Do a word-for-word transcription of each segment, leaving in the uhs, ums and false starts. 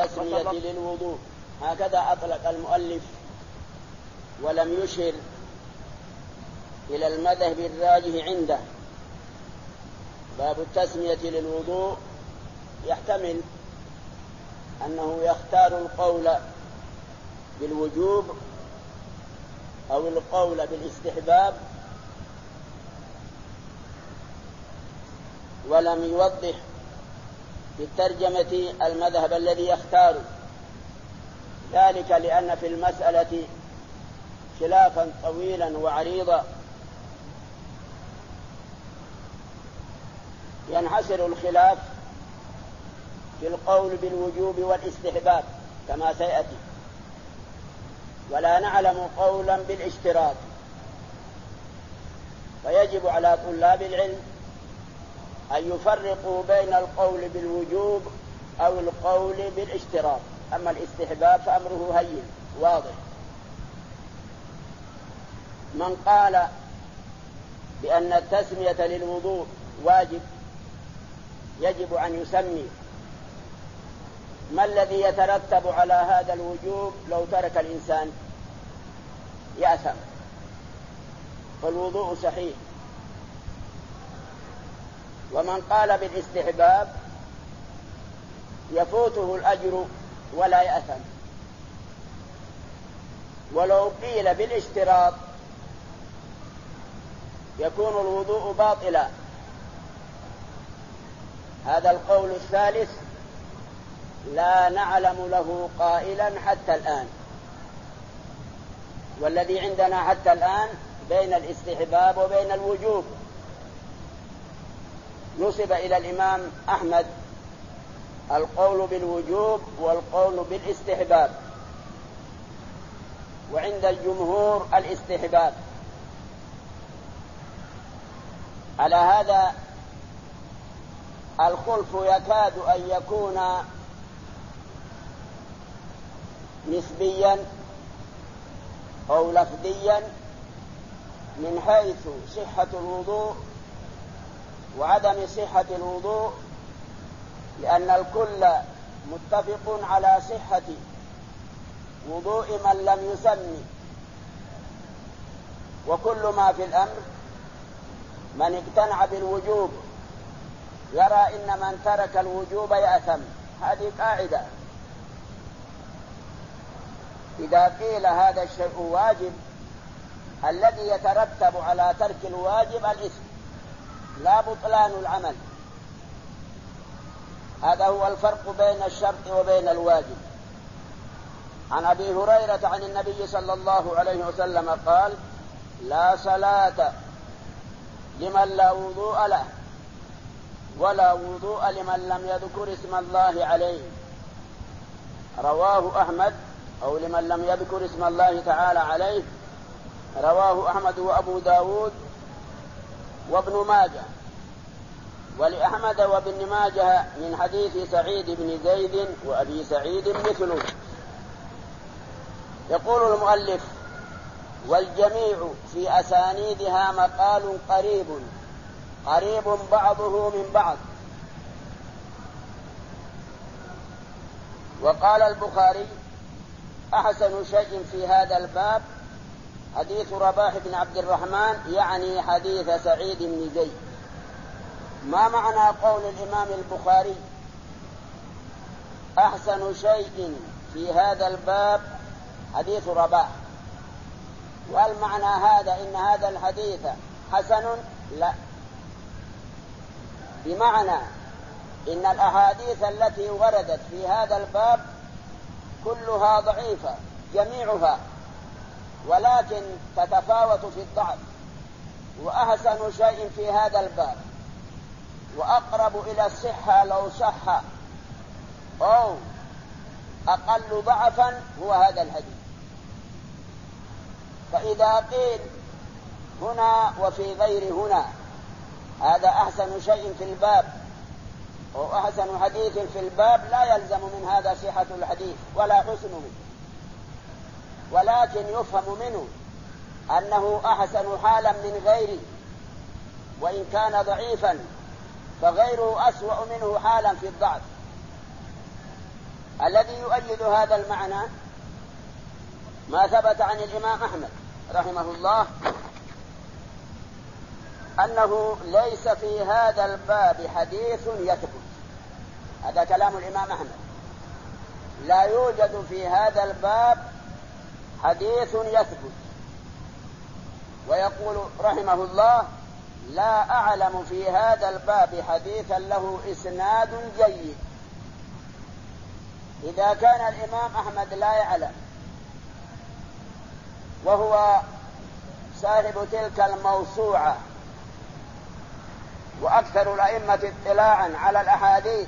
التسمية للوضوء. هكذا أطلق المؤلف ولم يشر إلى المذهب الراجح عنده. باب التسمية للوضوء يحتمل أنه يختار القول بالوجوب أو القول بالاستحباب، ولم يوضح بالترجمة المذهب الذي يختار ذلك، لأن في المسألة خلافا طويلا وعريضا ينحصر الخلاف في القول بالوجوب والاستحباب كما سيأتي، ولا نعلم قولا بالاشتراط، فيجب على طلاب العلم أن يفرقوا بين القول بالوجوب أو القول بالاشتراط. أما الاستحباب فأمره هين واضح. من قال بأن التسمية للوضوء واجب يجب أن يسمي، ما الذي يترتب على هذا الوجوب لو ترك الإنسان؟ يأثم، فالوضوء صحيح. ومن قال بالاستحباب يفوته الأجر ولا يأثم. ولو قيل بالاشتراط يكون الوضوء باطلا. هذا القول الثالث لا نعلم له قائلا حتى الآن، والذي عندنا حتى الآن بين الاستحباب وبين الوجوب. نسب إلى الإمام أحمد القول بالوجوب والقول بالاستحباب، وعند الجمهور الاستحباب. على هذا الخلف يكاد أن يكون نسبيا أو لفظيا من حيث صحة الوضوء وعدم صحة الوضوء، لأن الكل متفق على صحة وضوء من لم يسمي. وكل ما في الأمر من اقتنع بالوجوب يرى إن من ترك الوجوب يأثم. هذه قاعدة، إذا قيل هذا الشيء واجب الذي يترتب على ترك الواجب الإثم لا بطلان العمل. هذا هو الفرق بين الشرط وبين الواجب. عن أبي هريرة عن النبي صلى الله عليه وسلم قال: لا صلاة لمن لا وضوء له ولا وضوء لمن لم يذكر اسم الله عليه. رواه أحمد، أو لمن لم يذكر اسم الله تعالى عليه. رواه أحمد وأبو داود وابن ماجه. ولأحمد وابن ماجه من حديث سعيد بن زيد وأبي سعيد مثله. يقول المؤلف: والجميع في أسانيدها مقال قريب قريب بعضه من بعض. وقال البخاري: أحسن شيء في هذا الباب حديث رباح بن عبد الرحمن، يعني حديث سعيد بن زيد. ما معنى قول الإمام البخاري أحسن شيء في هذا الباب حديث رباح؟ وهل معنى هذا إن هذا الحديث حسن؟ لا، بمعنى إن الأحاديث التي وردت في هذا الباب كلها ضعيفة جميعها، ولكن تتفاوت في الضعف. وأحسن شيء في هذا الباب وأقرب إلى الصحة لو صح أو أقل ضعفا هو هذا الحديث. فإذا قيل هنا وفي غير هنا هذا أحسن شيء في الباب أو أحسن حديث في الباب، لا يلزم من هذا صحة الحديث ولا حسنه، ولكن يفهم منه أنه أحسن حالا من غيره، وإن كان ضعيفا فغيره أسوأ منه حالا في الضعف. الذي يؤيد هذا المعنى ما ثبت عن الإمام أحمد رحمه الله أنه ليس في هذا الباب حديث يثبت. هذا كلام الإمام أحمد، لا يوجد في هذا الباب حديث يثبت. ويقول رحمه الله: لا أعلم في هذا الباب حديثا له إسناد جيد. إذا كان الإمام أحمد لا يعلم وهو صاحب تلك الموسوعة وأكثر الأئمة اطلاعا على الأحاديث،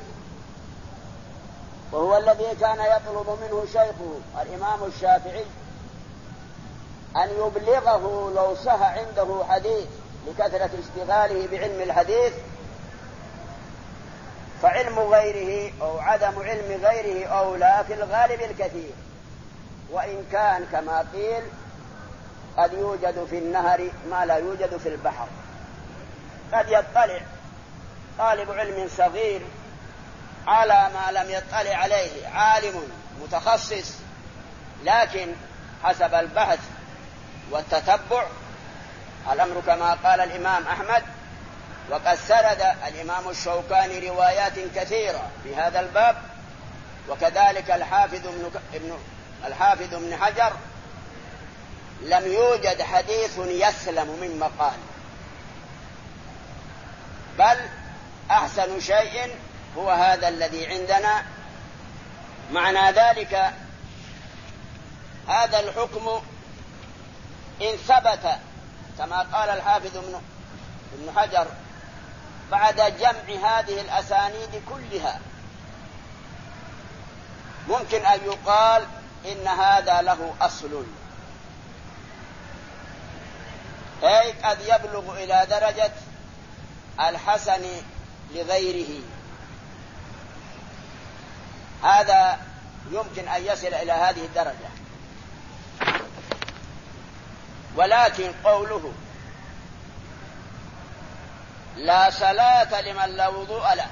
وهو الذي كان يطلب منه شيخه الإمام الشافعي أن يبلغه لو صح عنده حديث لكثرة اشتغاله بعلم الحديث، فعلم غيره أو عدم علم غيره أولى في الغالب الكثير، وإن كان كما قيل قد يوجد في النهر ما لا يوجد في البحر. قد يطلع طالب علم صغير على ما لم يطلع عليه عالم متخصص، لكن حسب البحث والتتبع الأمر كما قال الإمام أحمد. وقد سرد الإمام الشوكاني روايات كثيرة في هذا الباب، وكذلك الحافظ ابن الحافظ ابن حجر، لم يوجد حديث يسلم من مقال، بل أحسن شيء هو هذا الذي عندنا. معنى ذلك هذا الحكم إن ثبت كما قال الحافظ ابن حجر بعد جمع هذه الأسانيد كلها، ممكن أن يقال إن هذا له أصل، أي قد يبلغ إلى درجة الحسن لغيره. هذا يمكن أن يصل إلى هذه الدرجة. ولكن قوله لا صلاة لمن لا وضوء له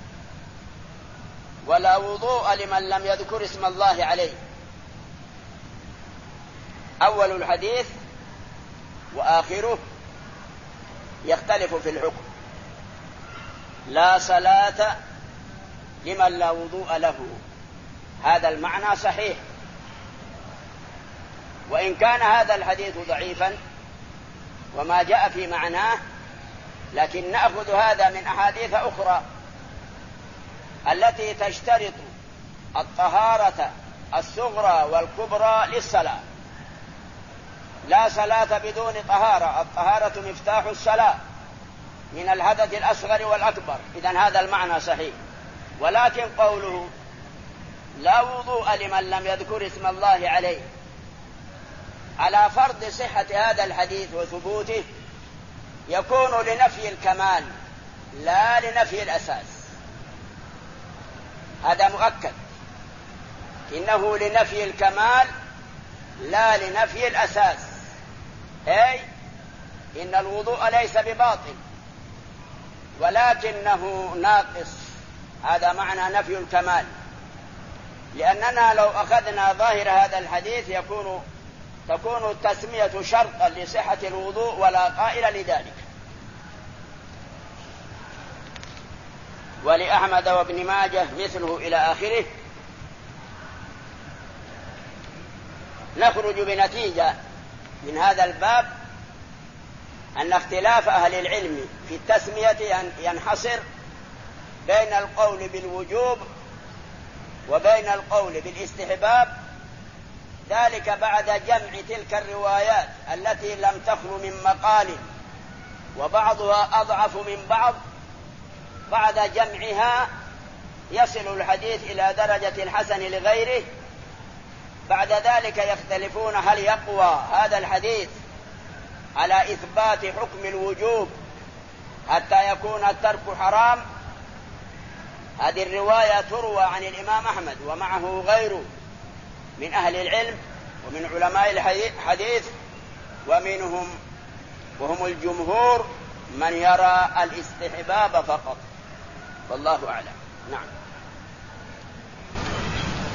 ولا وضوء لمن لم يذكر اسم الله عليه، أول الحديث وآخره يختلف في الحكم. لا صلاة لمن لا وضوء له، هذا المعنى صحيح، وإن كان هذا الحديث ضعيفا وما جاء في معناه، لكن نأخذ هذا من أحاديث أخرى التي تشترط الطهارة الصغرى والكبرى للصلاة. لا صلاة بدون طهارة، الطهارة مفتاح الصلاة من الحدث الأصغر والأكبر، إذن هذا المعنى صحيح. ولكن قوله لا وضوء لمن لم يذكر اسم الله عليه على فرض صحة هذا الحديث وثبوته يكون لنفي الكمال لا لنفي الأساس، هذا مؤكد، إنه لنفي الكمال لا لنفي الأساس، أي إن الوضوء ليس بباطل ولكنه ناقص، هذا معنى نفي الكمال. لأننا لو أخذنا ظاهر هذا الحديث يكون تكون التسمية شرطا لصحة الوضوء ولا قائل لذلك. ولأحمد وابن ماجه مثله إلى آخره. نخرج بنتيجة من هذا الباب أن اختلاف أهل العلم في التسمية ينحصر بين القول بالوجوب وبين القول بالاستحباب، ذلك بعد جمع تلك الروايات التي لم تخل من مقال وبعضها أضعف من بعض، بعد جمعها يصل الحديث إلى درجة الحسن لغيره. بعد ذلك يختلفون هل يقوى هذا الحديث على إثبات حكم الوجوب حتى يكون الترك حرام. هذه الرواية تروى عن الإمام أحمد ومعه غيره من أهل العلم ومن علماء الحديث، ومنهم وهم الجمهور من يرى الاستحباب فقط، والله أعلم. نعم.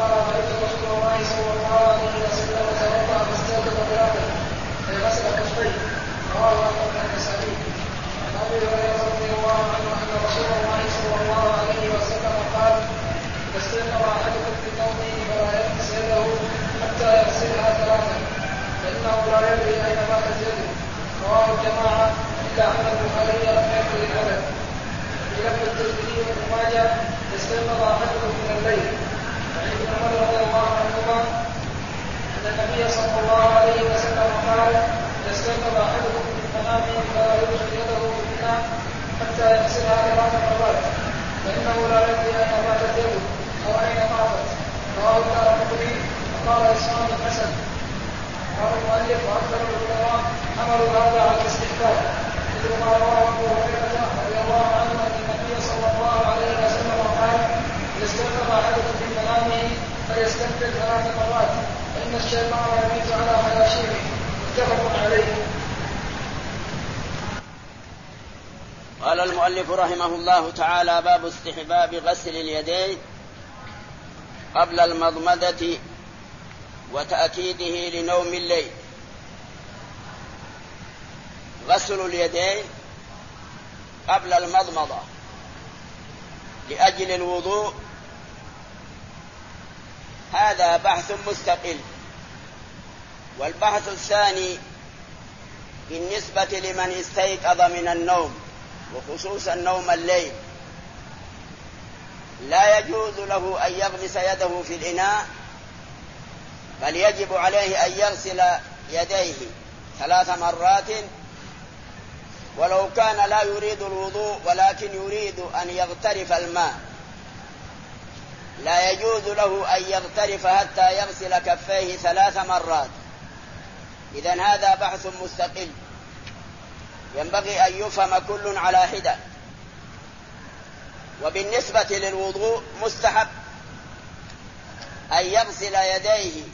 قال رأيت رسول الله صلى الله عليه وسلم توضأ فاستيقظ ثلاثا فغسل كفيه. رواه أحمد النسائي. عن أبي هريرة رضي الله عنه أن رسول الله صلى الله عليه وسلم قال: إذا استيقظ أحدكم في نومه فلا يغمس يده حتى يغسلها ثلاثا فإنه لا يدري أين باتت يده. رواه الجماعة إلا أن البخاري لم يذكر العدد. في لفظ الترمذي وابن ماجه: استيقظ أحدكم من الليل. وعن ابن عمر رضي الله عنهما أن النبي صلى الله عليه وسلم قال: إذا استيقظ أحدكم من منامه فلا يدخل يده في الإناء حتى يغسلها ثلاث مرات فإنه لا يدري أين باتت يده أو أين طافت. رواه الدارقطني وقال إسحاق حسن. قال المؤلف: وأكثر العلماء حملوا هذا على الاستحباب مثل ما رواه أبو هريرة رضي الله عنه أن النبي صلى الله عليه وسلم قال: إذا استيقظ أحدكم من منامه فليستنفر ثلاث مرات فإن الشيطان يبيت على خياشيمه. متفق عليه. قال المؤلف رحمه الله تعالى: باب استحباب غسل اليدين قبل المضمضة وتأكيده لنوم الليل. غسل اليدين قبل المضمضة لأجل الوضوء هذا بحث مستقل. والبحث الثاني بالنسبة لمن استيقظ من النوم وخصوصا نوم الليل لا يجوز له أن يغمس يده في الإناء، بل يجب عليه أن يغسل يديه ثلاث مرات ولو كان لا يريد الوضوء ولكن يريد أن يغترف الماء. لا يجوز له أن يغترف حتى يغسل كفيه ثلاث مرات. إذن هذا بحث مستقل ينبغي أن يفهم كل على حدة. وبالنسبة للوضوء مستحب أن يغسل يديه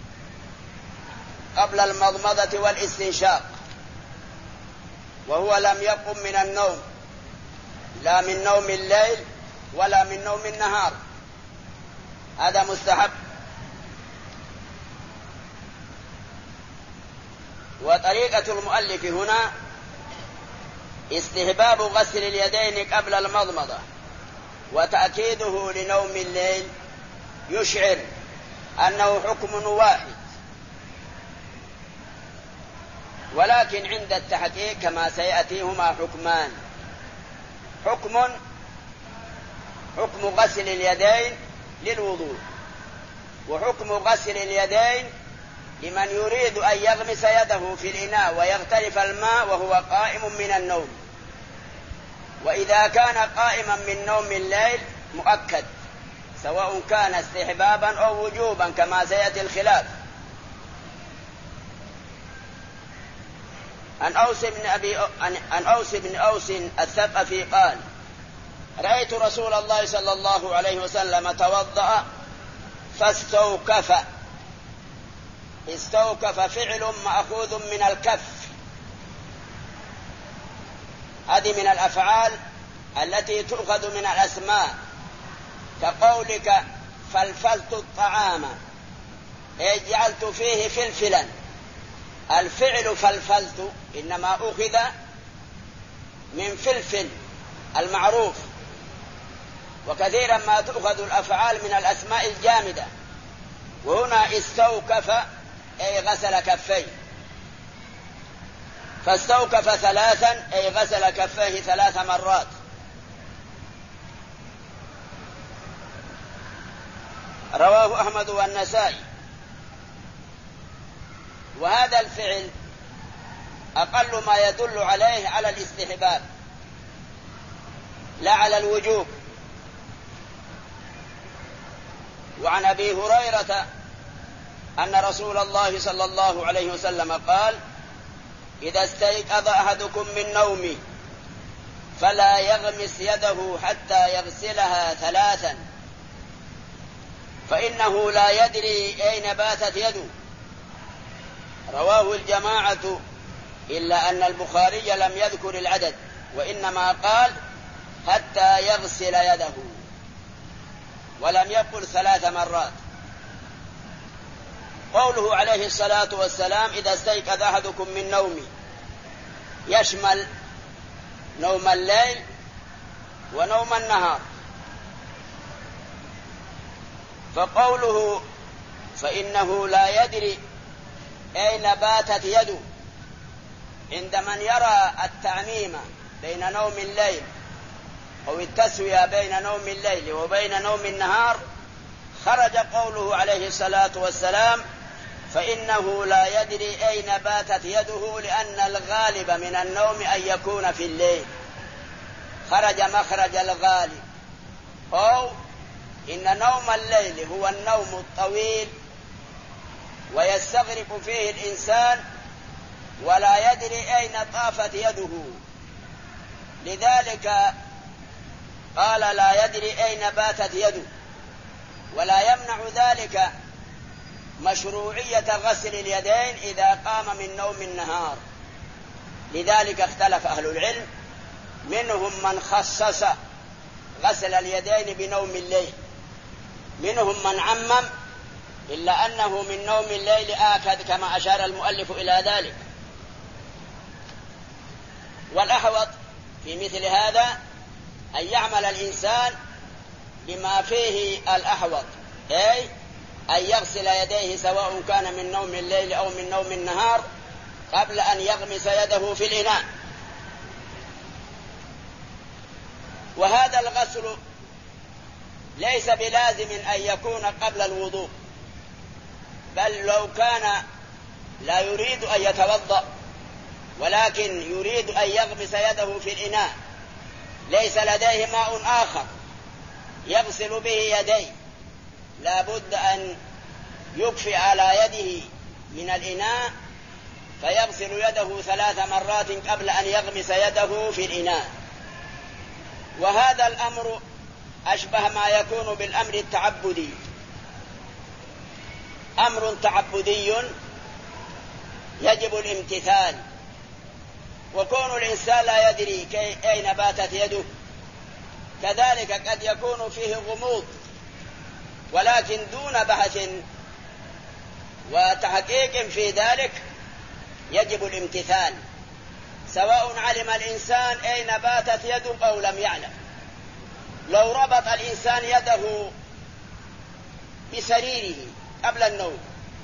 قبل المضمضة والاستنشاق وهو لم يقم من النوم، لا من نوم الليل ولا من نوم النهار، هذا مستحب. وطريقة المؤلف هنا استحباب غسل اليدين قبل المضمضة وتأكيده لنوم الليل يشعر أنه حكم واحد، ولكن عند التحقيق كما سيأتي هما حكمان: حكم حكم غسل اليدين للوضوء، وحكم غسل اليدين لمن يريد أن يغمس يده في الإناء ويغترف الماء وهو قائم من النوم. وإذا كان قائما من نوم الليل مؤكد سواء كان استحبابا أو وجوبا كما سيأتي الخلاف. عن أوس بن أبي عن أوس بن أوس الثقفي قال: رأيت رسول الله صلى الله عليه وسلم توضأ فاستوكف. استوكف فعل مأخوذ من الكف، هذه من الأفعال التي تؤخذ من الأسماء، كقولك فلفلت الطعام أي جعلت فيه فلفلا. الفعل فلفلت إنما أخذ من فلفل المعروف، وكثيرا ما تؤخذ الأفعال من الأسماء الجامدة. وهنا استوكف أي غسل كفيه، فاستوكف ثلاثا أي غسل كفيه ثلاث مرات. رواه أحمد والنسائي. وهذا الفعل أقل ما يدل عليه على الاستحباب لا على الوجوب. وعن أبي هريرة أن رسول الله صلى الله عليه وسلم قال: إذا استيقظ أحدكم من نومه فلا يغمس يده حتى يغسلها ثلاثا فإنه لا يدري أين باتت يده. رواه الجماعة إلا أن البخاري لم يذكر العدد، وإنما قال حتى يغسل يده ولم يقل ثلاث مرات. قوله عليه الصلاة والسلام إذا استيقظ أحدكم من نومه يشمل نوم الليل ونوم النهار. فقوله فإنه لا يدري أين باتت يده عند من يرى التعميم بين نوم الليل أو التسوية بين نوم الليل وبين نوم النهار، خرج قوله عليه الصلاة والسلام فإنه لا يدري أين باتت يده، لأن الغالب من النوم أن يكون في الليل، خرج مخرج الغالب. أو إن نوم الليل هو النوم الطويل ويستغرق فيه الإنسان ولا يدري أين طافت يده، لذلك قال لا يدري أين باتت يده. ولا يمنع ذلك مشروعية غسل اليدين إذا قام من نوم النهار، لذلك اختلف أهل العلم، منهم من خصص غسل اليدين بنوم الليل، منهم من عمم، إلا أنه من نوم الليل آكد كما أشار المؤلف إلى ذلك. والأحوط في مثل هذا أن يعمل الإنسان بما فيه الأحوط، أي أن يغسل يديه سواء كان من نوم الليل أو من نوم النهار قبل أن يغمس يده في الإناء. وهذا الغسل ليس بلازم أن يكون قبل الوضوء، بل لو كان لا يريد أن يتوضأ ولكن يريد أن يغمس يده في الإناء، ليس لديه ماء آخر يغسل به يديه، لا بد أن يكفي على يده من الإناء فيغسل يده ثلاث مرات قبل أن يغمس يده في الإناء. وهذا الأمر أشبه ما يكون بالأمر التعبدي، أمر تعبدي يجب الامتثال، وكون الإنسان لا يدري أين باتت يده كذلك قد يكون فيه غموض، ولكن دون بحث وتحقيق في ذلك يجب الامتثال، سواء علم الإنسان أين باتت يده أو لم يعلم. لو ربط الإنسان يده بسريره قبل النوم،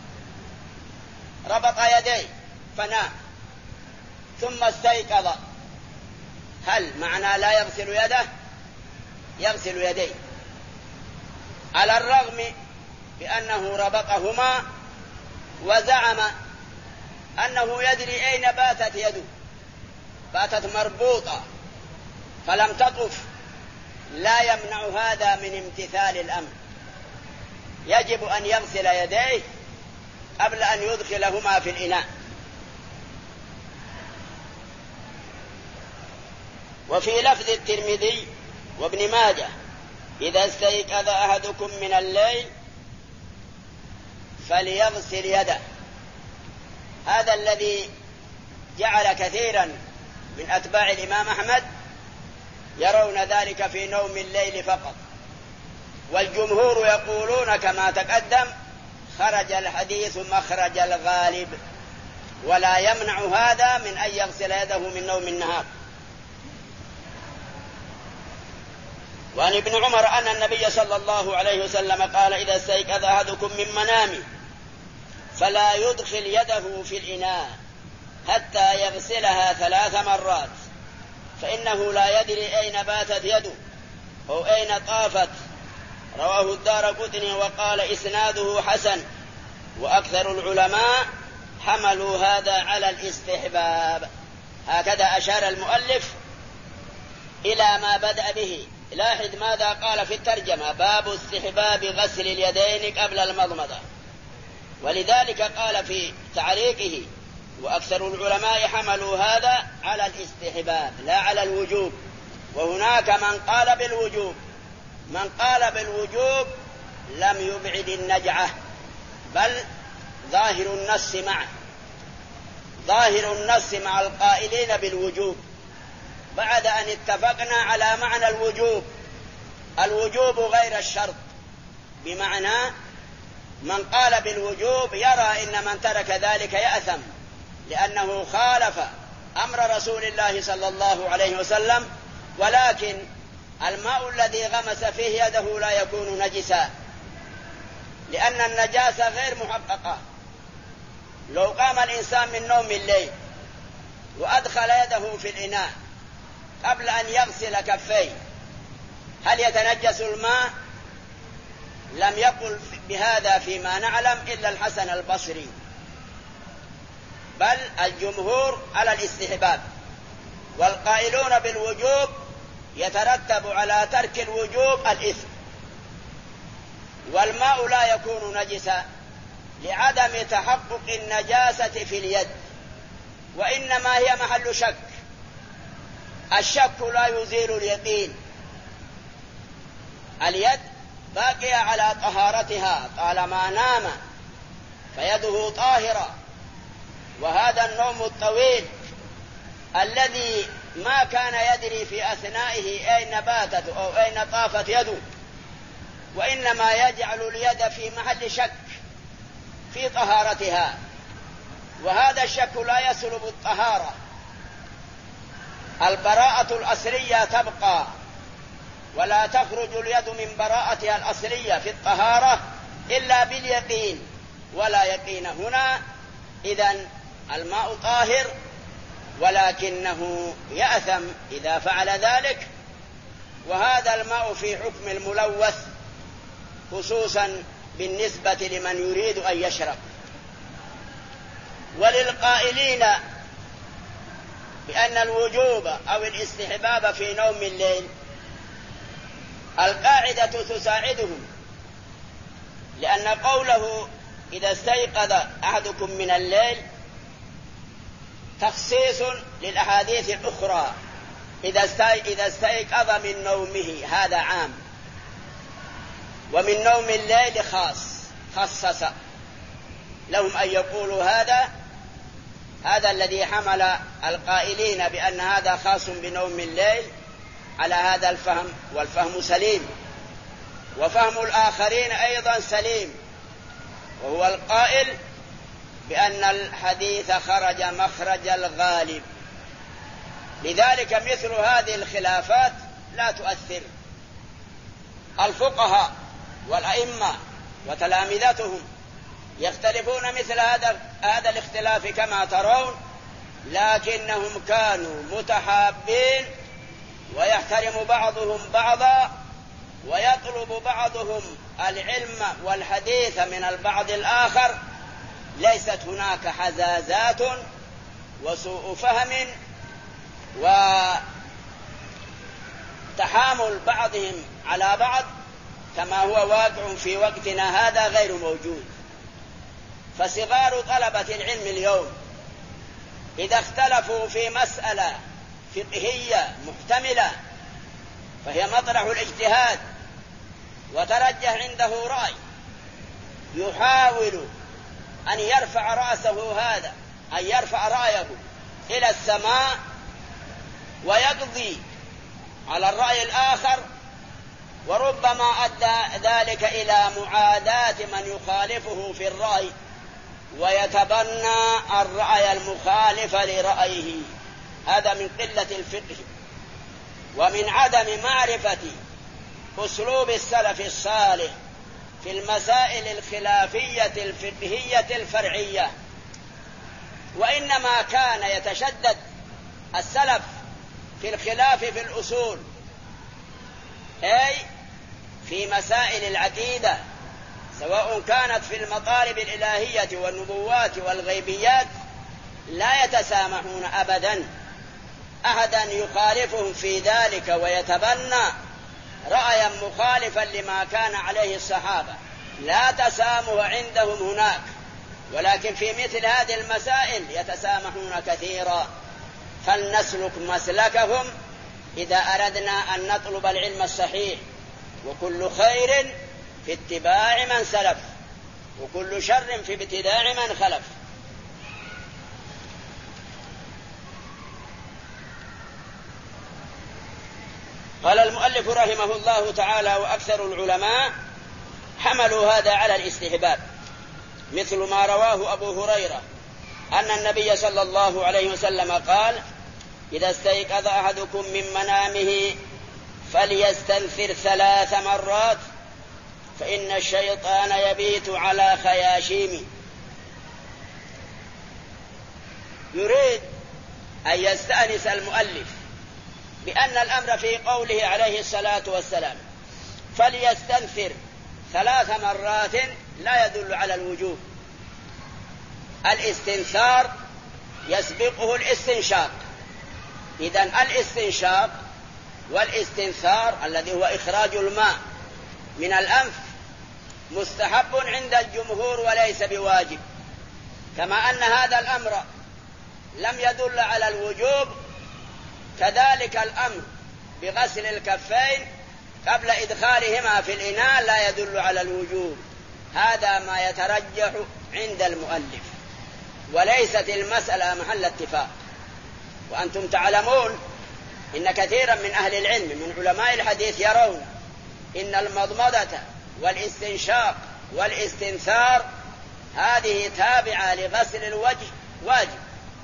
ربط يديه فنام ثم استيقظ، هل معنى لا يغسل يده؟ يغسل يديه، على الرغم بأنه ربطهما وزعم أنه يدري أين باتت يده، باتت مربوطة فلم تطف. لا يمنع هذا من امتثال الأمر، يجب أن يغسل يديه قبل أن يدخلهما في الإناء. وفي لفظ الترمذي وابن ماجه إذا استيقظ أحدكم من الليل فليغسل يده، هذا الذي جعل كثيرا من أتباع الإمام أحمد يرون ذلك في نوم الليل فقط، والجمهور يقولون كما تقدم خرج الحديث مخرج الغالب، ولا يمنع هذا من أن يغسل يده من نوم النهار. وعن ابن عمر أن النبي صلى الله عليه وسلم قال إذا استيقظ أحدكم من منامه فلا يدخل يده في الإناء حتى يغسلها ثلاث مرات، فإنه لا يدري أين باتت يده أو أين طافت. رواه الدارقطني وقال إسناده حسن، وأكثر العلماء حملوا هذا على الاستحباب. هكذا أشار المؤلف إلى ما بدأ به. لاحظ ماذا قال في الترجمة: باب استحباب غسل اليدين قبل المضمضة، ولذلك قال في تعليقه وأكثر العلماء حملوا هذا على الاستحباب لا على الوجوب. وهناك من قال بالوجوب، من قال بالوجوب لم يبعد النجعة، بل ظاهر النص معه، ظاهر النص مع القائلين بالوجوب بعد أن اتفقنا على معنى الوجوب. الوجوب غير الشرط، بمعنى من قال بالوجوب يرى إن من ترك ذلك يأثم، لأنه خالف أمر رسول الله صلى الله عليه وسلم. ولكن الماء الذي غمس فيه يده لا يكون نجسا، لأن النجاسة غير محققة. لو قام الإنسان من نوم الليل وأدخل يده في الإناء قبل أن يغسل كفيه هل يتنجس الماء؟ لم يقل بهذا فيما نعلم إلا الحسن البصري، بل الجمهور على الاستحباب، والقائلون بالوجوب يترتب على ترك الوجوب الإثم. والماء لا يكون نجسا لعدم تحقق النجاسة في اليد، وإنما هي محل شك. الشك لا يزيل اليقين. اليد باقية على طهارتها طالما نام فيده طاهرة. وهذا النوم الطويل الذي ما كان يدري في أثنائه أين باتت أو أين طافت يده، وإنما يجعل اليد في محل شك في طهارتها، وهذا الشك لا يسلب الطهارة. البراءة الأصلية تبقى، ولا تخرج اليد من براءتها الأصلية في الطهارة إلا باليقين، ولا يقين هنا. إذن الماء طاهر، ولكنه يأثم إذا فعل ذلك. وهذا الماء في حكم الملوث، خصوصا بالنسبة لمن يريد أن يشرب. وللقائلين بأن الوجوب أو الاستحباب في نوم الليل القاعدة تساعدهم، لأن قوله إذا استيقظ أحدكم من الليل تخصيص للأحاديث الأخرى. إذا استيقظ من نومه هذا عام، ومن نوم الليل خاص، خصص لهم أن يقولوا هذا. هذا الذي حمل القائلين بأن هذا خاص بنوم الليل على هذا الفهم، والفهم سليم، وفهم الآخرين أيضا سليم، وهو القائل بأن الحديث خرج مخرج الغالب. لذلك مثل هذه الخلافات لا تؤثر. الفقهاء والأئمة وتلامذتهم يختلفون مثل هذا هذا الاختلاف كما ترون، لكنهم كانوا متحابين ويحترم بعضهم بعضا، ويطلب بعضهم العلم والحديث من البعض الآخر. ليست هناك حزازات وسوء فهم وتحامل بعضهم على بعض كما هو واقع في وقتنا هذا غير موجود. فصغار طلبة العلم اليوم إذا اختلفوا في مسألة فقهية محتملة فهي مطرح الاجتهاد، وترجح عنده رأي، يحاول أن يرفع رأسه هذا، أن يرفع رأيه إلى السماء ويقضي على الرأي الآخر، وربما أدى ذلك إلى معاداة من يخالفه في الرأي، ويتبنى الرأي المخالف لرأيه. هذا من قلة الفقه ومن عدم معرفة أسلوب السلف الصالح في المسائل الخلافية الفقهية الفرعية. وإنما كان يتشدد السلف في الخلاف في الأصول، أي في مسائل العقيدة، سواء كانت في المطالب الإلهية والنبوات والغيبيات، لا يتسامحون أبدا أحدا يخالفهم في ذلك ويتبنى رأيا مخالفا لما كان عليه الصحابة. لا تسامح عندهم هناك، ولكن في مثل هذه المسائل يتسامحون كثيرا. فلنسلك مسلكهم إذا أردنا أن نطلب العلم الصحيح. وكل خير في اتباع من سلف، وكل شر في ابتداع من خلف. قال المؤلف رحمه الله تعالى: وأكثر العلماء حملوا هذا على الاستحباب. مثل ما رواه أبو هريرة أن النبي صلى الله عليه وسلم قال: إذا استيقظ أحدكم من منامه فليستنثر ثلاث مرات فإن الشيطان يبيت على خياشيمه. يريد أن يستأنس المؤلف بأن الأمر في قوله عليه الصلاة والسلام فليستنثر ثلاث مرات لا يدل على الوجوب. الاستنثار يسبقه الاستنشاق، إذن الاستنشاق والاستنثار الذي هو إخراج الماء من الأنف مستحب عند الجمهور وليس بواجب. كما أن هذا الأمر لم يدل على الوجوب، كذلك الأمر بغسل الكفين قبل إدخالهما في الإناء لا يدل على الوجوب. هذا ما يترجح عند المؤلف، وليست المسألة محل اتفاق. وأنتم تعلمون إن كثيرا من أهل العلم من علماء الحديث يرون إن المضمضة والاستنشاق والاستنثار هذه تابعة لغسل الوجه واجب،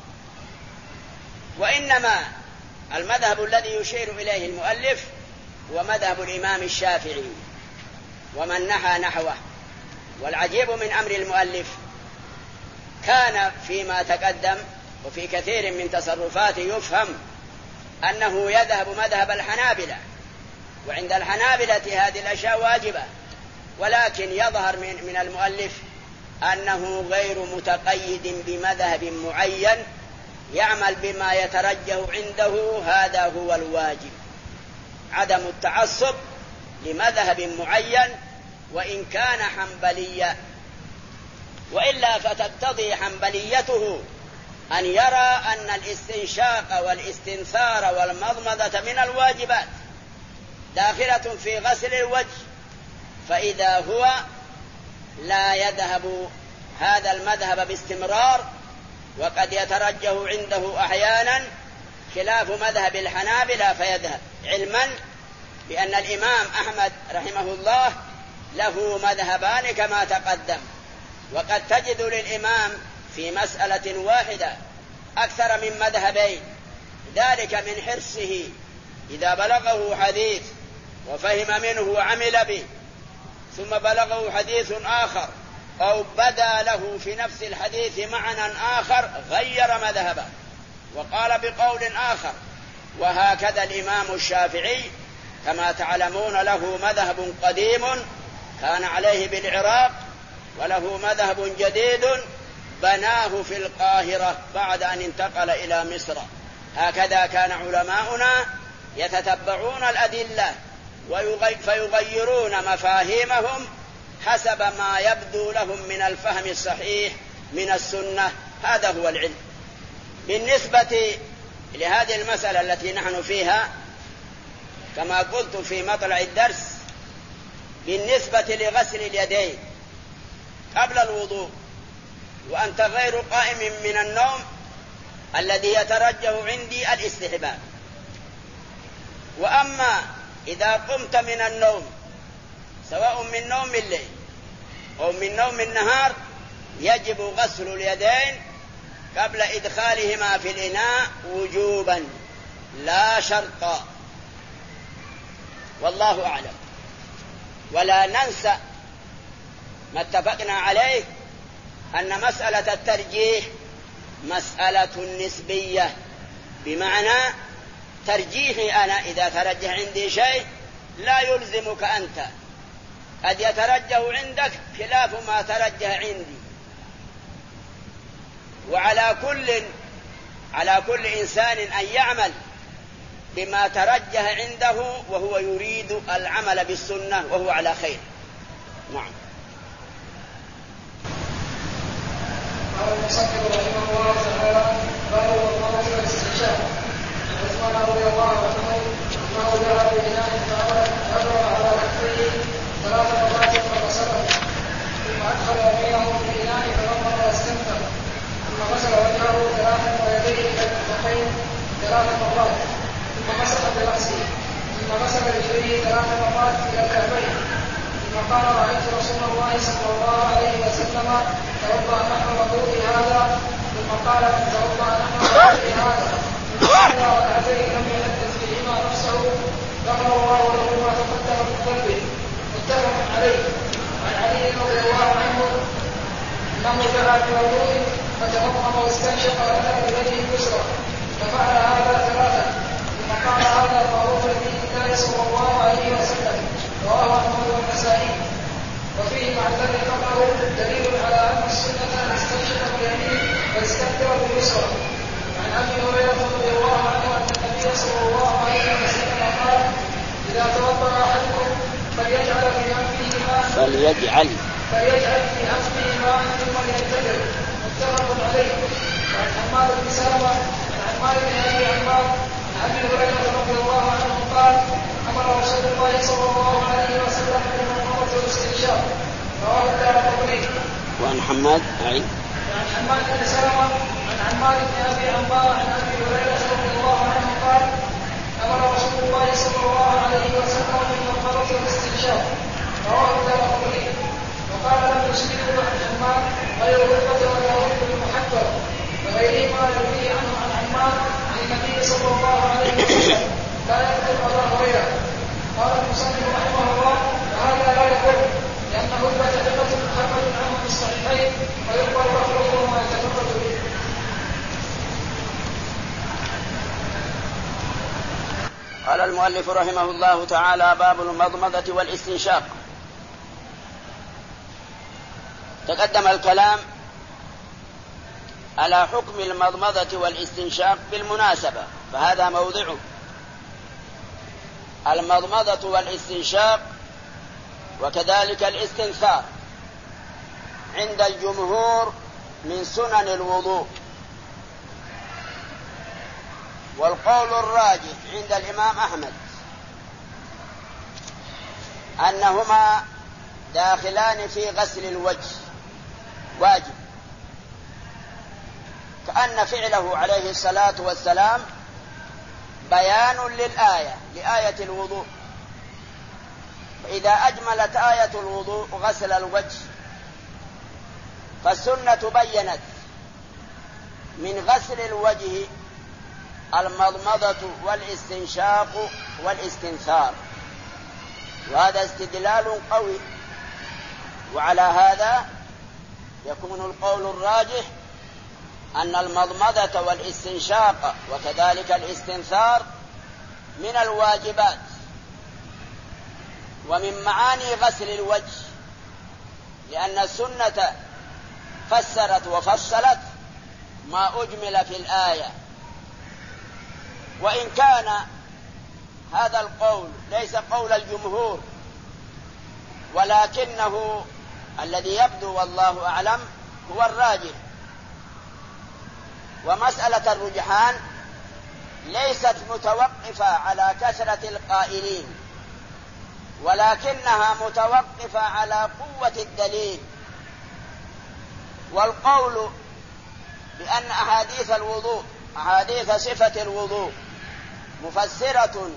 وإنما المذهب الذي يشير إليه المؤلف هو مذهب الإمام الشافعي ومن نحى نحوه. والعجيب من أمر المؤلف كان فيما تقدم وفي كثير من تصرفاته يفهم أنه يذهب مذهب الحنابلة، وعند الحنابلة هذه الأشياء واجبة، ولكن يظهر من, من المؤلف أنه غير متقيد بمذهب معين، يعمل بما يترجح عنده، هذا هو الواجب، عدم التعصب لمذهب معين وإن كان حنبليا، وإلا فتقتضي حنبليته أن يرى أن الاستنشاق والاستنثار والمضمضة من الواجبات داخلة في غسل الوجه، فإذا هو لا يذهب هذا المذهب باستمرار وقد يترجح عنده أحيانا خلاف مذهب الحنابلة فيذهب، علما بأن الإمام أحمد رحمه الله له مذهبان كما تقدم، وقد تجد للإمام في مسألة واحدة أكثر من مذهبين، ذلك من حرصه إذا بلغه حديث وفهم منه وعمل به ثم بلغه حديث آخر أو بدا له في نفس الحديث معنى آخر غير مذهبه وقال بقول آخر. وهكذا الإمام الشافعي كما تعلمون له مذهب قديم كان عليه بالعراق، وله مذهب جديد بناه في القاهرة بعد أن انتقل إلى مصر. هكذا كان علماؤنا يتتبعون الأدلة فيغيرون مفاهيمهم حسب ما يبدو لهم من الفهم الصحيح من السنة، هذا هو العلم. بالنسبة لهذه المسألة التي نحن فيها كما قلت في مطلع الدرس، بالنسبة لغسل اليدين قبل الوضوء وأنت غير قائم من النوم، الذي يترجح عندي الاستحباب. وأما إذا قمت من النوم سواء من نوم الليل أو من نوم النهار يجب غسل اليدين قبل إدخالهما في الإناء وجوبا لا شرطا، والله أعلم. ولا ننسى ما اتفقنا عليه أن مسألة الترجيح مسألة نسبية، بمعنى ترجيحي أنا إذا ترجح عندي شيء لا يلزمك أنت، قد يترجح عندك خلاف ما ترجح عندي. وعلى كل على كل إنسان أن يعمل بما ترجح عنده وهو يريد العمل بالسنة وهو على خير. نعم. قال المصنف رحمه الله تعالى: باب الوضوء والاستنشاق. عن عثمان رضي الله عنه انه جاء بإناء فأبرأ على كفيه ثلاث مرات فغسله، ثم أدخل يمينه في الإناء فنظر واستنثر، ثم غسل وجهه ثلاثا ويديه إلى المرفقين ثلاث مرات، ثم مسح برأسه، ثم غسل رجليه ثلاث مرات إلى الكعبين، ثم قال: رأيت رسول الله صلى الله عليه وسلم انه دعا بوضوء فتوضا واستنشق واتى بيده اليسرى ففعل هذا ثلاثه ثم قال هذا معروف بدين الله صلى الله عليه وسلم رواه احمد والنسائي. وفيه مع الذي قبله دليل على ان السنه ان يستنشق بيمينه ويستكبر باليسرى. عن ابي هريره رضي الله عنه ان النبي صلى الله عليه وسلم قال اذا توضا احدكم فليجعل في انفه ماء فليجعل فليجعل في انفه ماء ثم ليعتذر متفق عليه. وعن حماد بن سلمه عن عمار بن ابي عمار عن ابي هريره رضي الله عنه قال امر رسول الله صلى الله عليه وسلم بالمضمضه والاستنشاق رواه الدارقطني. وعن حماد أي عن حماد بن سلمه عن عمار بن ابي عمار عن ابي هريره رضي الله عنه قال امر رسول الله صلى الله عليه وسلم بالمضمضه والاستنشاق رواه الدارقطني. وقال لم يسلمه عن حماد غير رتبه ولا رتبه المحبب وغيره ما يرويه عنه عن عمار عن النبي صلى الله عليه وسلم لا يذكر ابا هريره. قال المصنف رحمه الله وهذا لا يقول لان رتبه ثقه محمد عنه في الصحيحين ويقبل مخلوق ما يتفرد به. قال المؤلف رحمه الله تعالى باب المضمضة والاستنشاق. تقدم الكلام على حكم المضمضة والاستنشاق بالمناسبة فهذا موضعه. المضمضة والاستنشاق وكذلك الاستنثار عند الجمهور من سنن الوضوء، والقول الراجح عند الإمام أحمد أنهما داخلان في غسل الوجه واجب، كأن فعله عليه الصلاة والسلام بيان للآية لآية الوضوء. فإذا أجملت آية الوضوء غسل الوجه فالسنة بينت من غسل الوجه المضمضة والاستنشاق والاستنثار، وهذا استدلال قوي. وعلى هذا يكون القول الراجح أن المضمضة والاستنشاق وكذلك الاستنثار من الواجبات ومن معاني غسل الوجه، لأن السنة فسرت وفصلت ما أجمل في الآية. وإن كان هذا القول ليس قول الجمهور، ولكنه الذي يبدو والله أعلم هو الراجح. ومسألة الرجحان ليست متوقفة على كثرة القائلين، ولكنها متوقفة على قوة الدليل. والقول بأن أحاديث الوضوء أحاديث صفة الوضوء مفسرة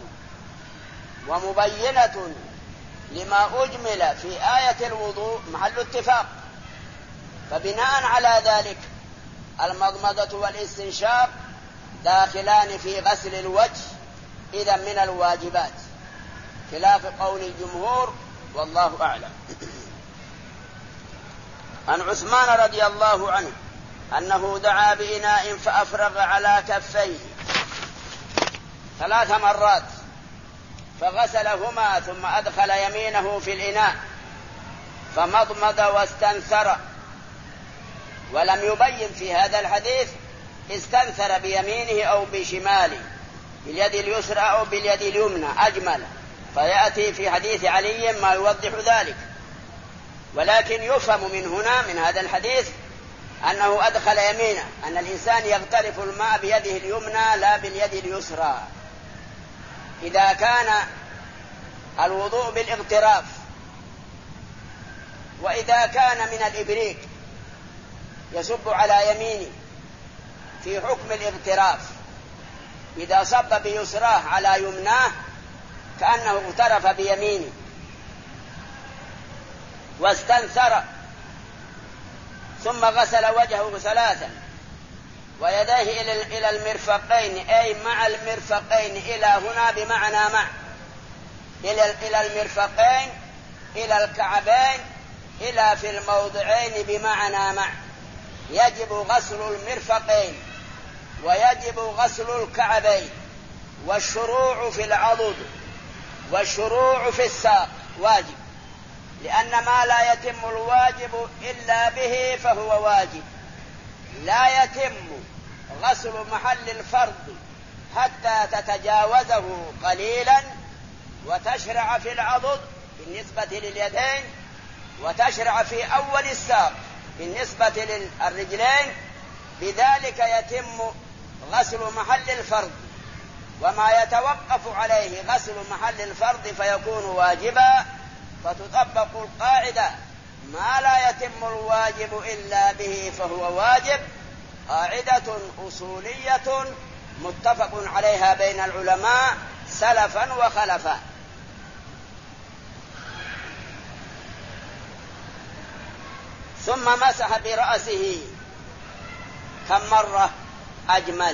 ومبينة لما أجمل في آية الوضوء محل اتفاق، فبناء على ذلك المضمضة والاستنشاق داخلان في غسل الوجه، إذا من الواجبات، خلاف قول الجمهور والله أعلم. عن عثمان رضي الله عنه أنه دعا بإناء فأفرغ على كفيه ثلاث مرات فغسلهما ثم أدخل يمينه في الإناء فمضمض واستنثر، ولم يبين في هذا الحديث استنثر بيمينه أو بشماله، باليد اليسرى أو باليد اليمنى أجمل، فيأتي في حديث علي ما يوضح ذلك. ولكن يفهم من هنا من هذا الحديث أنه أدخل يمينه، أن الإنسان يغترف الماء بيده اليمنى لا باليد اليسرى. إذا كان الوضوء بالاغتراف، وإذا كان من الإبريق يصب على يمينه في حكم الاغتراف، إذا صب بيسراه على يمناه كأنه اغترف بيمينه. واستنثر ثم غسل وجهه ثلاثا ويديه إلى المرفقين، أي مع المرفقين، إلى هنا بمعنى مع، إلى المرفقين إلى الكعبين إلى في الموضعين بمعنى مع، يجب غسل المرفقين ويجب غسل الكعبين، والشروع في العضد والشروع في الساق واجب، لأن ما لا يتم الواجب إلا به فهو واجب. لا يتم غسل محل الفرض حتى تتجاوزه قليلا وتشرع في العضد بالنسبة لليدين، وتشرع في أول الساق بالنسبة للرجلين، بذلك يتم غسل محل الفرض. وما يتوقف عليه غسل محل الفرض فيكون واجبا، فتطبق القاعدة ما لا يتم الواجب إلا به فهو واجب، قاعدة أصولية متفق عليها بين العلماء سلفا وخلفا. ثم مسح برأسه كم مرة؟ أجمل،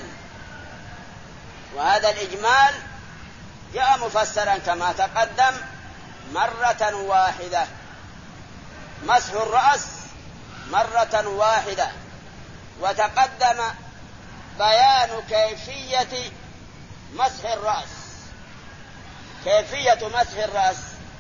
وهذا الإجمال جاء مفسرا كما تقدم مرة واحدة، مسح الرأس مرة واحدة. وتقدم بيان كيفية مسح الرأس. كيفية مسح الرأس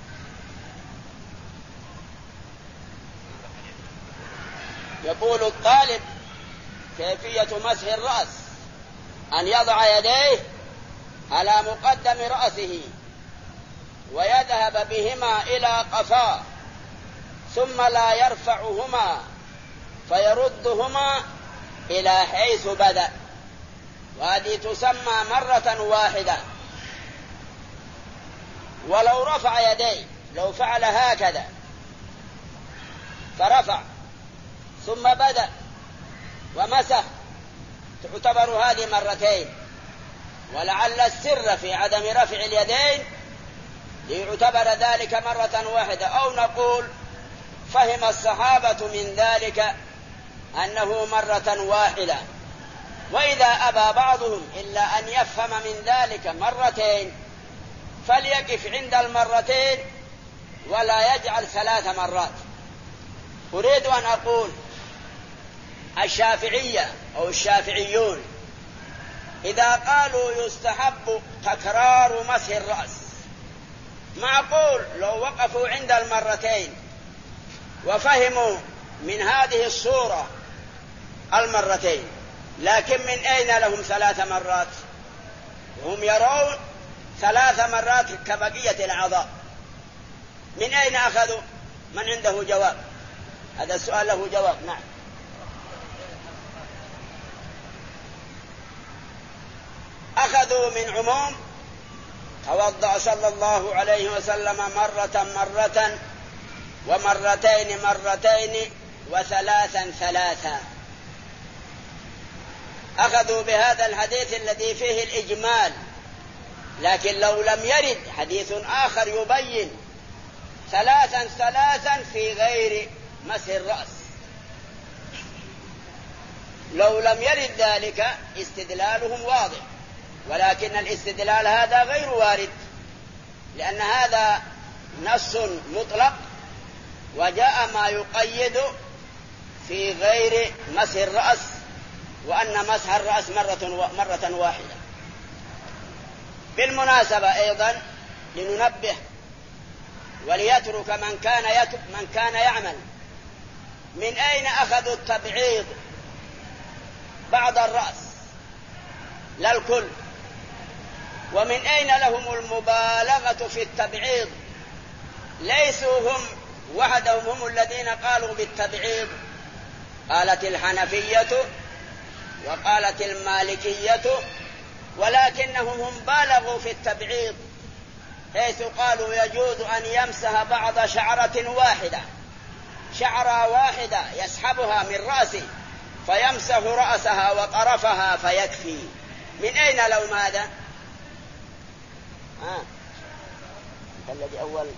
يقول الطالب كيفية مسح الرأس أن يضع يديه على مقدم رأسه ويذهب بهما إلى قفاه، ثم لا يرفعهما فيردهما إلى حيث بدأ، وهذه تسمى مرة واحدة. ولو رفع يديه، لو فعل هكذا فرفع ثم بدأ ومسح، تعتبر هذه مرتين. ولعل السر في عدم رفع اليدين ليعتبر ذلك مرة واحدة، أو نقول فهم الصحابة من ذلك أنه مرة واحدة. وإذا أبى بعضهم إلا أن يفهم من ذلك مرتين فليقف عند المرتين ولا يجعل ثلاث مرات. أريد أن أقول الشافعية أو الشافعيون إذا قالوا يستحب تكرار مسح الرأس، معقول لو وقفوا عند المرتين وفهموا من هذه الصورة المرتين، لكن من أين لهم ثلاث مرات؟ هم يرون ثلاث مرات كبقية الأعضاء. من أين أخذوا؟ من عنده جواب؟ هذا السؤال له جواب. نعم. أخذوا من عموم توضأ صلى الله عليه وسلم مرة مرة ومرتين مرتين وثلاثا ثلاثا. أخذوا بهذا الحديث الذي فيه الإجمال، لكن لو لم يرد حديث آخر يبين ثلاثا ثلاثا في غير مسح الرأس، لو لم يرد ذلك استدلالهم واضح، ولكن الاستدلال هذا غير وارد، لأن هذا نص مطلق وجاء ما يقيد في غير مسح الرأس، وأن مسح الرأس مرة, مرة واحدة. بالمناسبة أيضا لننبه وليترك من كان, يترك من كان يعمل، من أين أخذوا التبعيض بعض الرأس لا الكل؟ ومن أين لهم المبالغة في التبعيض؟ ليسوا هم وحدهم هم الذين قالوا بالتبعيض، قالت الحنفية وقالت المالكية، ولكنهم هم بالغوا في التبعيض، حيث قالوا يجوز أن يمسح بعض شعرة واحدة، شعرة واحدة يسحبها من رأسه فيمسح رأسها وطرفها فيكفي. من أين لهم هذا؟ آه. الذي أول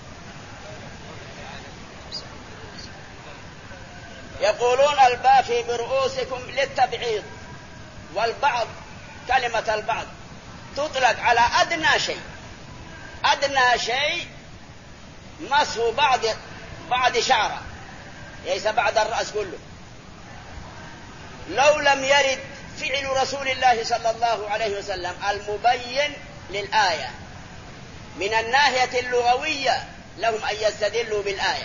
يقولون البافي برؤوسكم للتبعيض، والبعض كلمة البعض تطلق على أدنى شيء، أدنى شيء مسح بعض بعض شعرة ليس بعد الرأس كله. لو لم يرد فعل رسول الله صلى الله عليه وسلم المبين للآية من الناحية اللغوية لهم أن يستدلوا بالآية،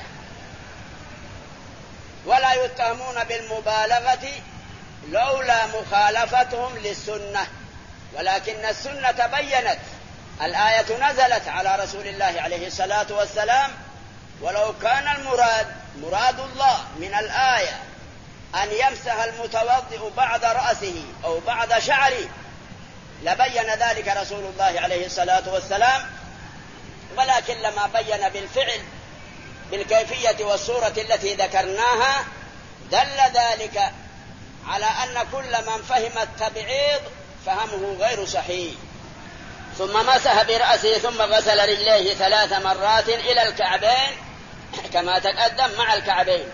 ولا يتهمون بالمبالغة لولا مخالفتهم للسنة، ولكن السنة بينت، الآية نزلت على رسول الله عليه الصلاة والسلام، ولو كان المراد مراد الله من الآية أن يمسح المتوضئ بعد رأسه أو بعد شعره لبين ذلك رسول الله عليه الصلاة والسلام، ولكن لما بين بالفعل بالكيفية والصورة التي ذكرناها دل ذلك على أن كل من فهم التبعيض فهمه غير صحيح. ثم مسح برأسه ثم غسل رجليه ثلاث مرات إلى الكعبين كما تقدم مع الكعبين.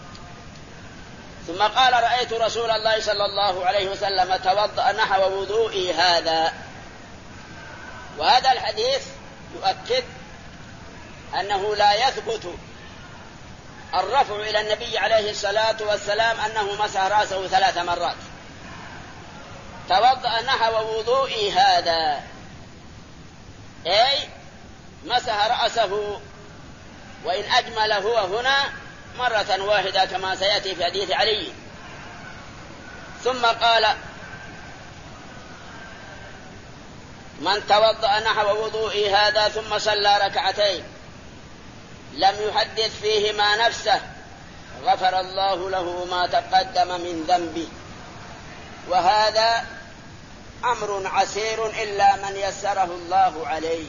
ثم قال: رأيت رسول الله صلى الله عليه وسلم توضأ نحو وضوئي هذا. وهذا الحديث يؤكد أنه لا يثبت الرفع إلى النبي عليه الصلاة والسلام أنه مسح رأسه ثلاث مرات. توضأ نحو وضوئي هذا أي مسح رأسه، وإن أجمل هو هنا مرة واحدة كما سيأتي في حديث علي. ثم قال: من توضأ نحو وضوئي هذا ثم صلى ركعتين لم يحدث فيهما نفسه غفر الله له ما تقدم من ذنبه. وهذا أمر عسير إلا من يسره الله عليه.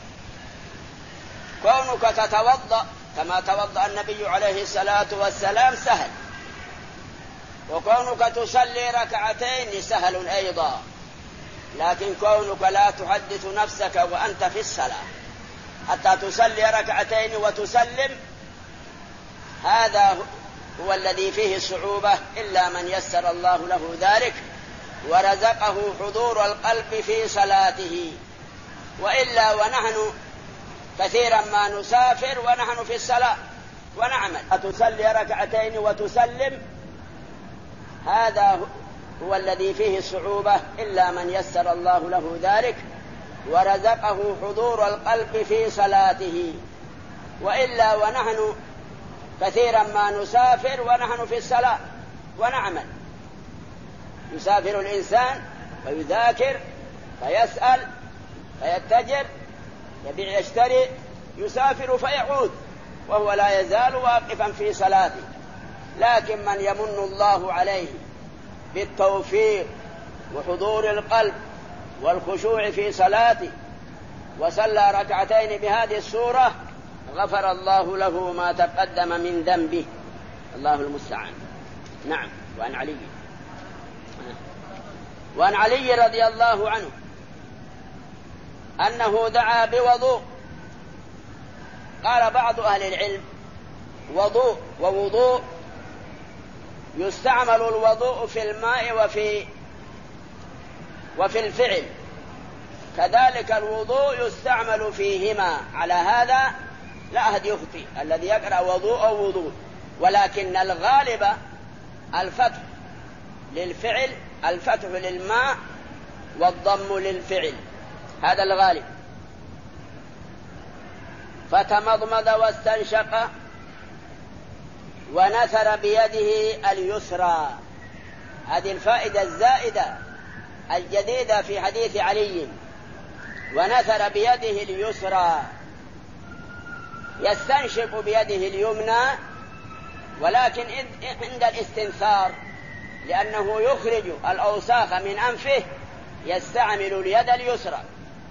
كونك تتوضأ كما توضأ النبي عليه الصلاة والسلام سهل، وكونك تصلي ركعتين سهل أيضا، لكن كونك لا تحدث نفسك وأنت في الصلاة حتى تصلي ركعتين وتسلم هذا هو الذي فيه الصعوبة، إلا من يسر الله له ذلك ورزقه حضور القلب في صلاته. وإلا ونحن كثيرا ما نسافر ونحن في الصلاة ونعمل، تصلي ركعتين وتسلم هذا هو الذي فيه الصعوبة، إلا من يسر الله له ذلك ورزقه حضور القلب في صلاته. وإلا ونحن كثيرا ما نسافر ونحن في الصلاة ونعمل، يسافر الإنسان ويذاكر فيسأل فيتجر يبيع يشتري، يسافر فيعود وهو لا يزال واقفا في صلاته. لكن من يمن الله عليه بالتوفيق وحضور القلب والخشوع في صلاته وصلى ركعتين بهذه الصورة غفر الله له ما تقدم من ذنبه. الله المستعان. نعم. وعن علي وعن علي رضي الله عنه أنه دعا بوضوء. قال بعض أهل العلم: وضوء ووضوء يستعمل الوضوء في الماء وفي وفي الفعل، كذلك الوضوء يستعمل فيهما. على هذا لا أحد يخطئ الذي يقرأ وضوء أو وضوء، ولكن الغالب الفتح للفعل، الفتح للماء والضم للفعل، هذا الغالب. فتمضمض واستنشق ونثر بيده اليسرى. هذه الفائدة الزائدة الجديدة في حديث علي: ونثر بيده اليسرى. يستنشق بيده اليمنى، ولكن عند الاستنثار لأنه يخرج الأوساخ من أنفه يستعمل اليد اليسرى.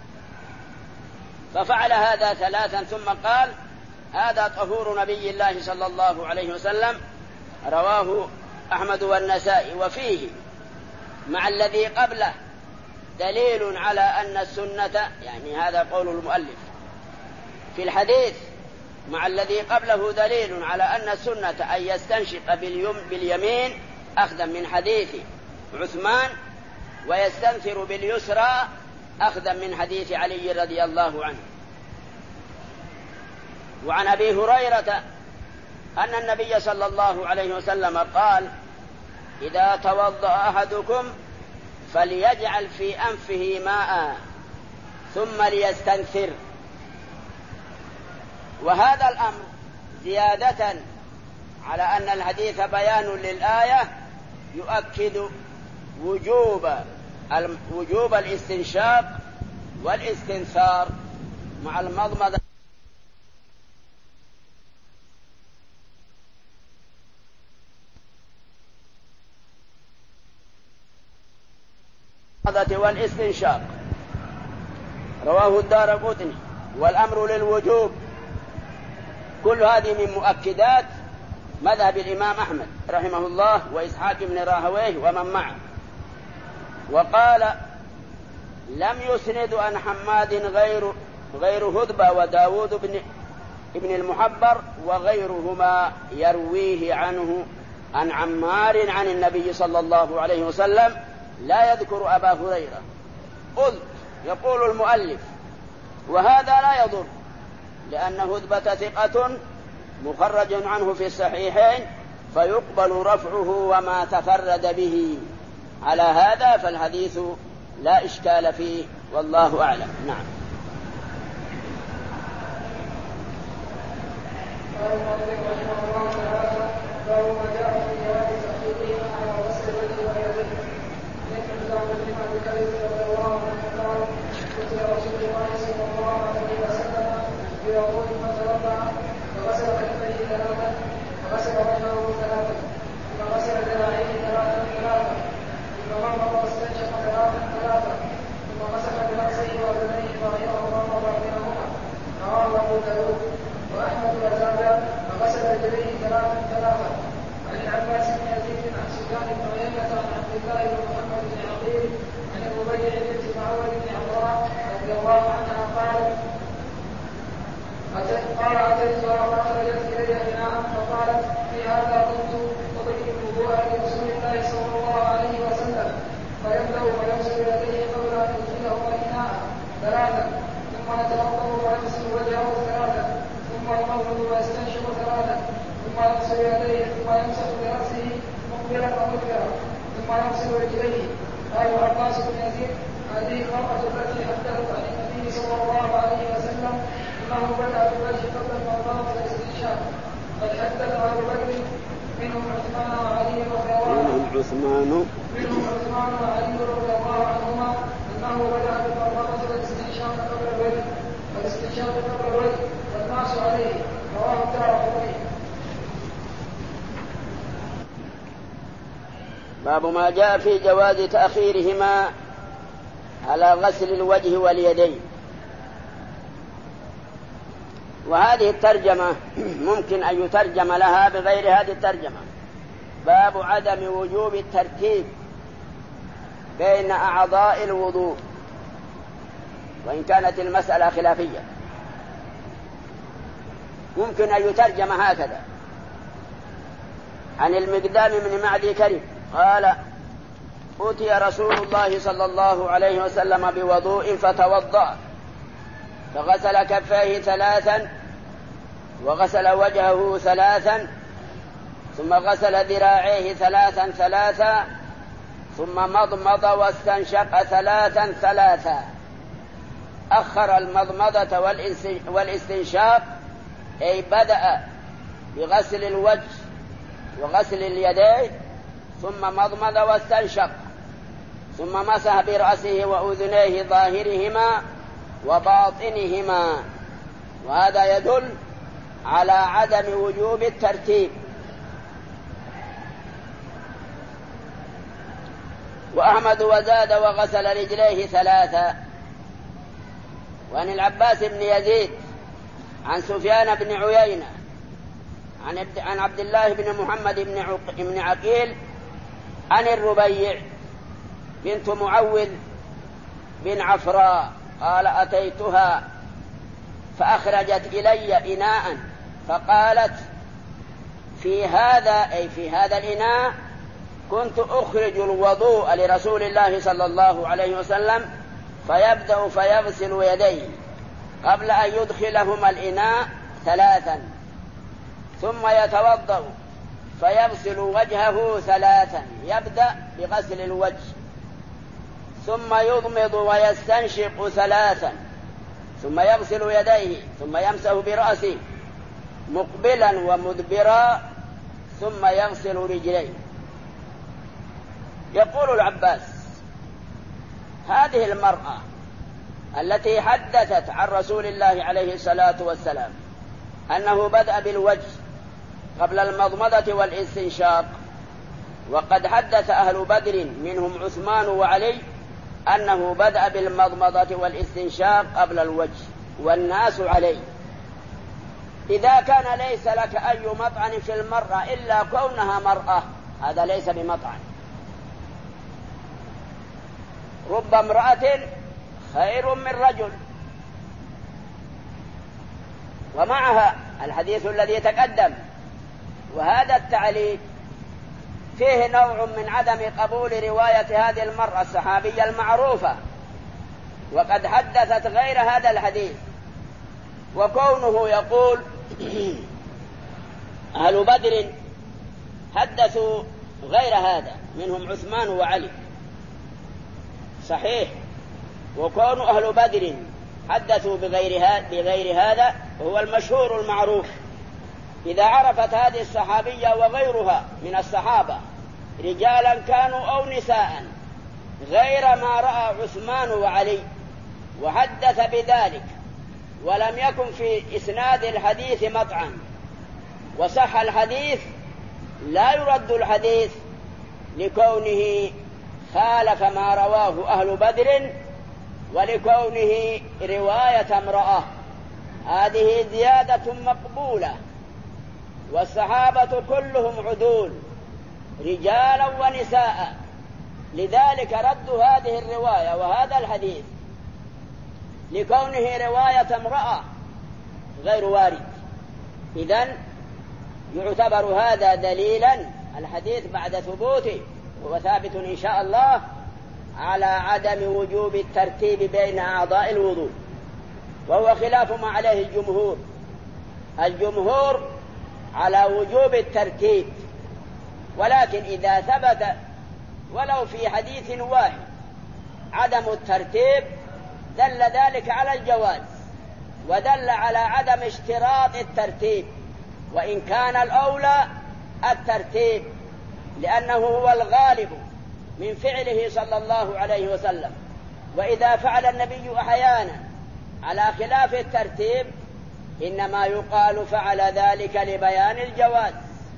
ففعل هذا ثلاثا ثم قال: هذا طهور نبي الله صلى الله عليه وسلم، رواه أحمد والنسائي. وفيه مع الذي قبله دليل على أن السنة، يعني هذا قول المؤلف في الحديث، مع الذي قبله دليل على أن السنة أن يستنشق باليمين أخذا من حديث عثمان، ويستنثر باليسرى أخذا من حديث علي رضي الله عنه. وعن أبي هريرة أن النبي صلى الله عليه وسلم قال: إذا توضأ أحدكم فليجعل في أنفه ماء ثم ليستنثر. وهذا الأمر زيادة على أن الحديث بيان للآية يؤكد وجوب وجوب الاستنشاق والاستنثار مع المضمضة والاستنشاق. رواه الدارقطني. والأمر للوجوب. كل هذه من مؤكدات مذهب الإمام أحمد رحمه الله وإسحاق بن راهويه ومن معه. وقال: لم يسند عن حماد غير غير هدبة وداود بن ابن المحبر وغيرهما يرويه عنه عن عمار عن النبي صلى الله عليه وسلم، لا يذكر أبا هريرة. قلت: يقول المؤلف: وهذا لا يضر، لأن هدبة ثقة مخرج عنه في الصحيحين، فيقبل رفعه وما تفرد به. على هذا فالحديث لا إشكال فيه، والله أعلم. نعم. عثمان منهم عثمان وعلي رضي الله عنهما أنه بدأ بالمرمضة والاستنشاق قبل الوجه والاستنشاق قبل الوجه والناس عليه. رواه الدارقطني. باب ما جاء في جواز تأخيرهما على غسل الوجه واليدين. وهذه الترجمة ممكن أن يترجم لها بغير هذه الترجمة: باب عدم وجوب الترتيب بين أعضاء الوضوء، وإن كانت المسألة خلافية. ممكن أن يترجم هكذا: عن المقدام من معدي كريم قال: أتي رسول الله صلى الله عليه وسلم بوضوء فتوضأ، فغسل كفيه ثلاثا وغسل وجهه ثلاثا ثم غسل ذراعيه ثلاثا ثلاثا ثم مضمض واستنشق ثلاثا ثلاثا. أخر المضمضة والاستنشاق، أي بدأ بغسل الوجه وغسل اليدين ثم مضمض واستنشق، ثم مسح برأسه وأذنيه ظاهرهما وباطنهما. وهذا يدل على عدم وجوب الترتيب. وأحمد وزاد وغسل رجليه ثلاثا. وعن العباس بن يزيد عن سفيان بن عيينة عن عبد الله بن محمد بن عقيل عن الربيع بنت معوذ بن عفراء قال: أتيتها فأخرجت إلي إناء فقالت: في هذا، أي في هذا الإناء، كنت أخرج الوضوء لرسول الله صلى الله عليه وسلم، فيبدأ فيغسل يديه قبل أن يدخلهما الإناء ثلاثا، ثم يتوضأ فيغسل وجهه ثلاثا، يبدأ بغسل الوجه ثم يضمض ويستنشق ثلاثا، ثم يغسل يديه ثم يمسح برأسه مقبلا ومدبرا، ثم يغسل رجليه. يقول العباس: هذه المرأة التي حدثت عن رسول الله عليه الصلاة والسلام أنه بدأ بالوجه قبل المضمضة والاستنشاق، وقد حدث أهل بدر منهم عثمان وعلي أنه بدأ بالمضمضة والاستنشاق قبل الوجه والناس عليه. إذا كان ليس لك أي مطعن في المرأة إلا كونها مرأة، هذا ليس بمطعن. رب امرأة خير من رجل. ومعها الحديث الذي تقدم. وهذا التعليق فيه نوع من عدم قبول رواية هذه المرأة الصحابية المعروفة، وقد حدثت غير هذا الحديث. وكونه يقول أهل بدر حدثوا غير هذا منهم عثمان وعلي، صحيح. وكون أهل بدر حدثوا بغير هذا, بغير هذا هو المشهور المعروف. إذا عرفت هذه الصحابية وغيرها من الصحابة رجالا كانوا أو نساء غير ما رأى عثمان وعلي وحدث بذلك، ولم يكن في إسناد الحديث مطعن وصح الحديث، لا يرد الحديث لكونه خالف ما رواه أهل بدر ولكونه رواية امرأة. هذه زيادة مقبولة، والصحابة كلهم عدول رجالا ونساء، لذلك ردوا هذه الرواية وهذا الحديث لكونه رواية امرأة غير وارد. إذن يعتبر هذا دليلا، الحديث بعد ثبوته هو ثابت إن شاء الله، على عدم وجوب الترتيب بين أعضاء الوضوء، وهو خلاف ما عليه الجمهور. الجمهور على وجوب الترتيب، ولكن إذا ثبت ولو في حديث واحد عدم الترتيب دل ذلك على الجواز، ودل على عدم اشتراط الترتيب، وإن كان الأولى الترتيب، لأنه هو الغالب من فعله صلى الله عليه وسلم. وإذا فعل النبي أحيانا على خلاف الترتيب إنما يقال فعل ذلك لبيان الجواز،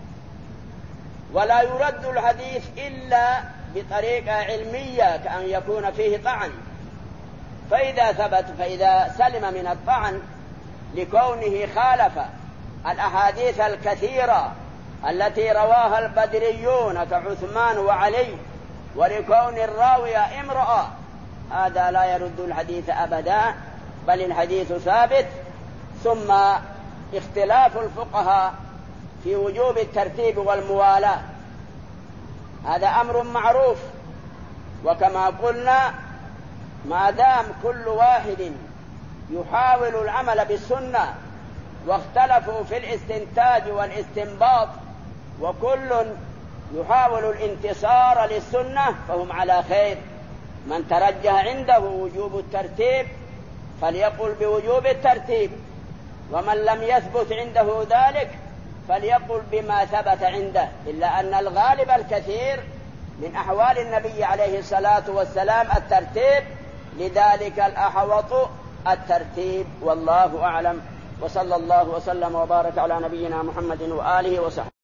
ولا يرد الحديث إلا بطريقة علمية كأن يكون فيه طعن. فإذا ثبت فإذا سلم من الطعن لكونه خالف الأحاديث الكثيرة التي رواها البدريون كعثمان وعلي، ولكون الراوية امرأة، هذا لا يرد الحديث أبدا، بل الحديث ثابت. ثم اختلاف الفقهاء في وجوب الترتيب والموالاة هذا أمر معروف، وكما قلنا ما دام كل واحد يحاول العمل بالسنة واختلفوا في الاستنتاج والاستنباط وكل يحاول الانتصار للسنة فهم على خير. من ترجح عنده وجوب الترتيب فليقل بوجوب الترتيب، ومن لم يثبت عنده ذلك فليقل بما ثبت عنده، إلا أن الغالب الكثير من أحوال النبي عليه الصلاة والسلام الترتيب، لذلك الأحوط الترتيب، والله أعلم. وصلى الله وسلم وبارك على نبينا محمد وآله وصحبه.